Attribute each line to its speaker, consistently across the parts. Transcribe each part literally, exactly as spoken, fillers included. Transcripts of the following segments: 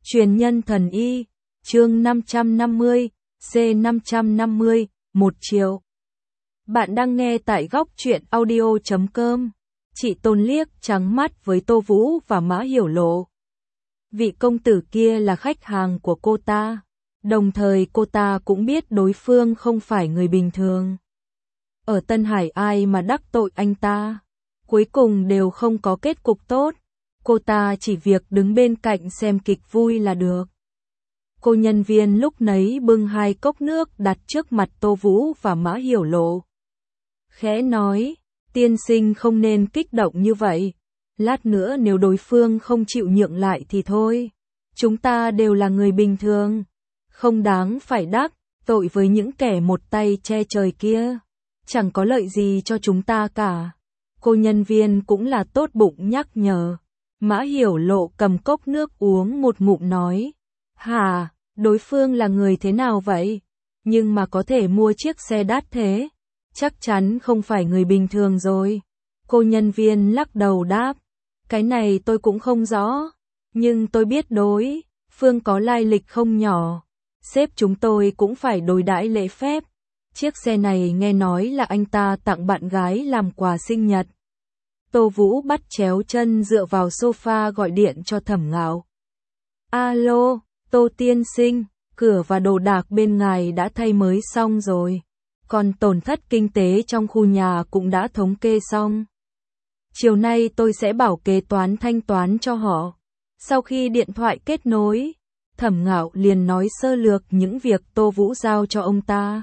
Speaker 1: Truyền nhân thần y, chương năm trăm năm mươi, C năm trăm năm mươi, một triệu. Bạn đang nghe tại góc truyện audio chấm com. Chị Tôn liếc trắng mắt với Tô Vũ và Mã Hiểu Lộ. Vị công tử kia là khách hàng của cô ta, đồng thời cô ta cũng biết đối phương không phải người bình thường. Ở Tân Hải ai mà đắc tội anh ta, cuối cùng đều không có kết cục tốt. Cô ta chỉ việc đứng bên cạnh xem kịch vui là được. Cô nhân viên lúc nấy bưng hai cốc nước đặt trước mặt Tô Vũ và Mã Hiểu Lộ. Khẽ nói, tiên sinh không nên kích động như vậy. Lát nữa nếu đối phương không chịu nhượng lại thì thôi. Chúng ta đều là người bình thường, không đáng phải đắc tội với những kẻ một tay che trời kia. Chẳng có lợi gì cho chúng ta cả. Cô nhân viên cũng là tốt bụng nhắc nhở. Mã Hiểu Lộ cầm cốc nước uống một ngụm nói. Hả, đối phương là người thế nào vậy? Nhưng mà có thể mua chiếc xe đắt thế? Chắc chắn không phải người bình thường rồi. Cô nhân viên lắc đầu đáp. Cái này tôi cũng không rõ. Nhưng tôi biết đối phương có lai lịch không nhỏ. Sếp chúng tôi cũng phải đối đãi lễ phép. Chiếc xe này nghe nói là anh ta tặng bạn gái làm quà sinh nhật. Tô Vũ bắt chéo chân dựa vào sofa gọi điện cho Thẩm Ngạo. Alo, Tô tiên sinh, cửa và đồ đạc bên ngài đã thay mới xong rồi. Còn tổn thất kinh tế trong khu nhà cũng đã thống kê xong. Chiều nay tôi sẽ bảo kế toán thanh toán cho họ. Sau khi điện thoại kết nối, Thẩm Ngạo liền nói sơ lược những việc Tô Vũ giao cho ông ta.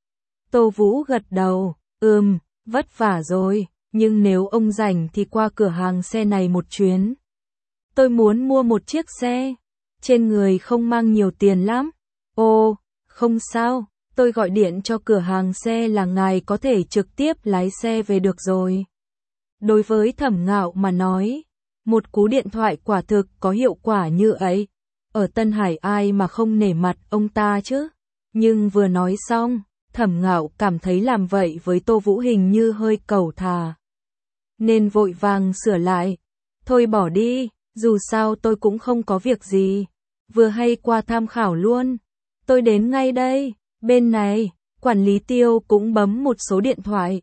Speaker 1: Tô Vũ gật đầu, ừm, vất vả rồi. Nhưng nếu ông rảnh thì qua cửa hàng xe này một chuyến. Tôi muốn mua một chiếc xe. Trên người không mang nhiều tiền lắm. Ồ, không sao. Tôi gọi điện cho cửa hàng xe là ngài có thể trực tiếp lái xe về được rồi. Đối với Thẩm Ngạo mà nói, một cú điện thoại quả thực có hiệu quả như ấy. Ở Tân Hải ai mà không nể mặt ông ta chứ. Nhưng vừa nói xong, Thẩm Ngạo cảm thấy làm vậy với Tô Vũ hình như hơi cẩu thà. Nên vội vàng sửa lại. Thôi bỏ đi, dù sao tôi cũng không có việc gì. Vừa hay qua tham khảo luôn. Tôi đến ngay đây. Bên này, quản lý Tiêu cũng bấm một số điện thoại.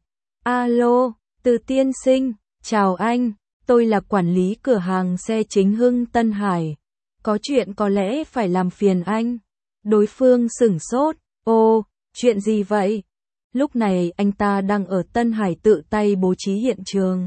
Speaker 1: Alo, Từ tiên sinh, chào anh. Tôi là quản lý cửa hàng xe Chính Hưng Tân Hải. Có chuyện có lẽ phải làm phiền anh. Đối phương sửng sốt. Ồ, chuyện gì vậy? Lúc này anh ta đang ở Tân Hải tự tay bố trí hiện trường.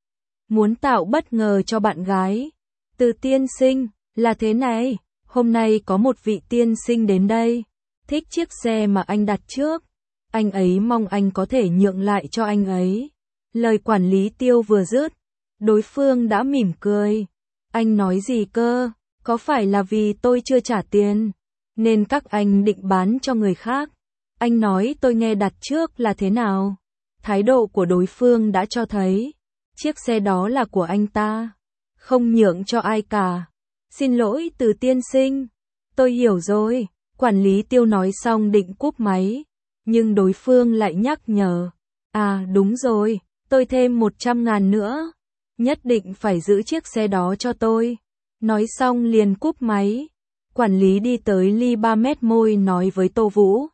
Speaker 1: Muốn tạo bất ngờ cho bạn gái. Từ tiên sinh, là thế này, hôm nay có một vị tiên sinh đến đây. Thích chiếc xe mà anh đặt trước. Anh ấy mong anh có thể nhượng lại cho anh ấy. Lời quản lý Tiêu vừa dứt, đối phương đã mỉm cười. Anh nói gì cơ? Có phải là vì tôi chưa trả tiền, nên các anh định bán cho người khác? Anh nói tôi nghe đặt trước là thế nào? Thái độ của đối phương đã cho thấy, chiếc xe đó là của anh ta, không nhượng cho ai cả. Xin lỗi Từ tiên sinh, tôi hiểu rồi. Quản lý Tiêu nói xong định cúp máy, nhưng đối phương lại nhắc nhở. À đúng rồi, tôi thêm một trăm ngàn nữa. Nhất định phải giữ chiếc xe đó cho tôi. Nói xong liền cúp máy. Quản lý đi tới ly ba mét môi nói với Tô Vũ.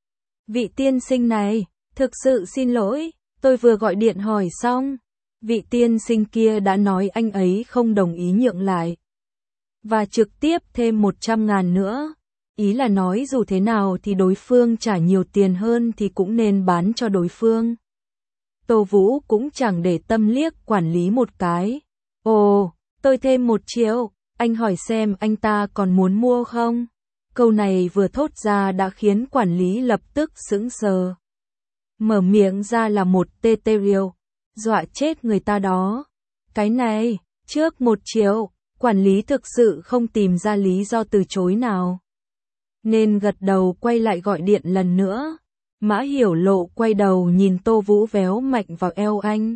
Speaker 1: Vị tiên sinh này, thực sự xin lỗi, tôi vừa gọi điện hỏi xong. Vị tiên sinh kia đã nói anh ấy không đồng ý nhượng lại. Và trực tiếp thêm một trăm ngàn nữa. Ý là nói dù thế nào thì đối phương trả nhiều tiền hơn thì cũng nên bán cho đối phương. Tô Vũ cũng chẳng để tâm liếc quản lý một cái. Ồ, tôi thêm một triệu, anh hỏi xem anh ta còn muốn mua không? Câu này vừa thốt ra đã khiến quản lý lập tức sững sờ. Mở miệng ra là một tê tê riêu, dọa chết người ta đó. Cái này, trước một triệu, quản lý thực sự không tìm ra lý do từ chối nào. Nên gật đầu quay lại gọi điện lần nữa. Mã Hiểu Lộ quay đầu nhìn Tô Vũ véo mạnh vào eo anh.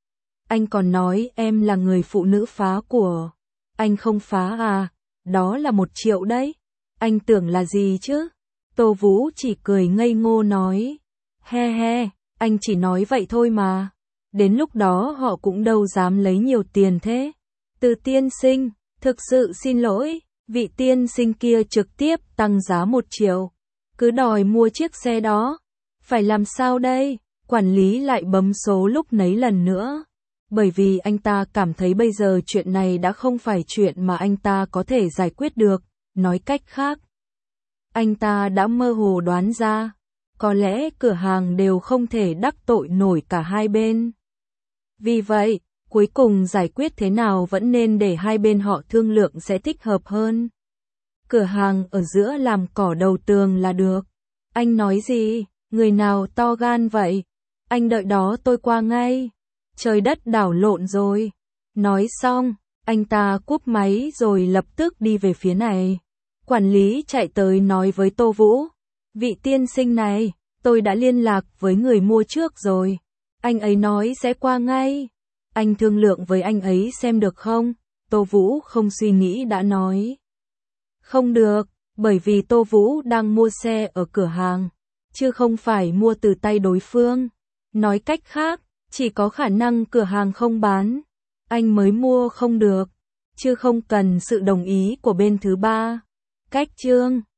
Speaker 1: Anh còn nói em là người phụ nữ phá của. Anh không phá à, đó là một triệu đấy. Anh tưởng là gì chứ? Tô Vũ chỉ cười ngây ngô nói. He he, anh chỉ nói vậy thôi mà. Đến lúc đó họ cũng đâu dám lấy nhiều tiền thế. Từ tiên sinh, thực sự xin lỗi. Vị tiên sinh kia trực tiếp tăng giá một triệu. Cứ đòi mua chiếc xe đó. Phải làm sao đây? Quản lý lại bấm số lúc nấy lần nữa. Bởi vì anh ta cảm thấy bây giờ chuyện này đã không phải chuyện mà anh ta có thể giải quyết được. Nói cách khác, anh ta đã mơ hồ đoán ra, có lẽ cửa hàng đều không thể đắc tội nổi cả hai bên. Vì vậy, cuối cùng giải quyết thế nào vẫn nên để hai bên họ thương lượng sẽ thích hợp hơn. Cửa hàng ở giữa làm cỏ đầu tường là được. Anh nói gì? Người nào to gan vậy? Anh đợi đó tôi qua ngay. Trời đất đảo lộn rồi. Nói xong, anh ta cúp máy rồi lập tức đi về phía này. Quản lý chạy tới nói với Tô Vũ. Vị tiên sinh này, tôi đã liên lạc với người mua trước rồi. Anh ấy nói sẽ qua ngay. Anh thương lượng với anh ấy xem được không? Tô Vũ không suy nghĩ đã nói. Không được, bởi vì Tô Vũ đang mua xe ở cửa hàng, chứ không phải mua từ tay đối phương. Nói cách khác, chỉ có khả năng cửa hàng không bán, anh mới mua không được, chứ không cần sự đồng ý của bên thứ ba. Cách chương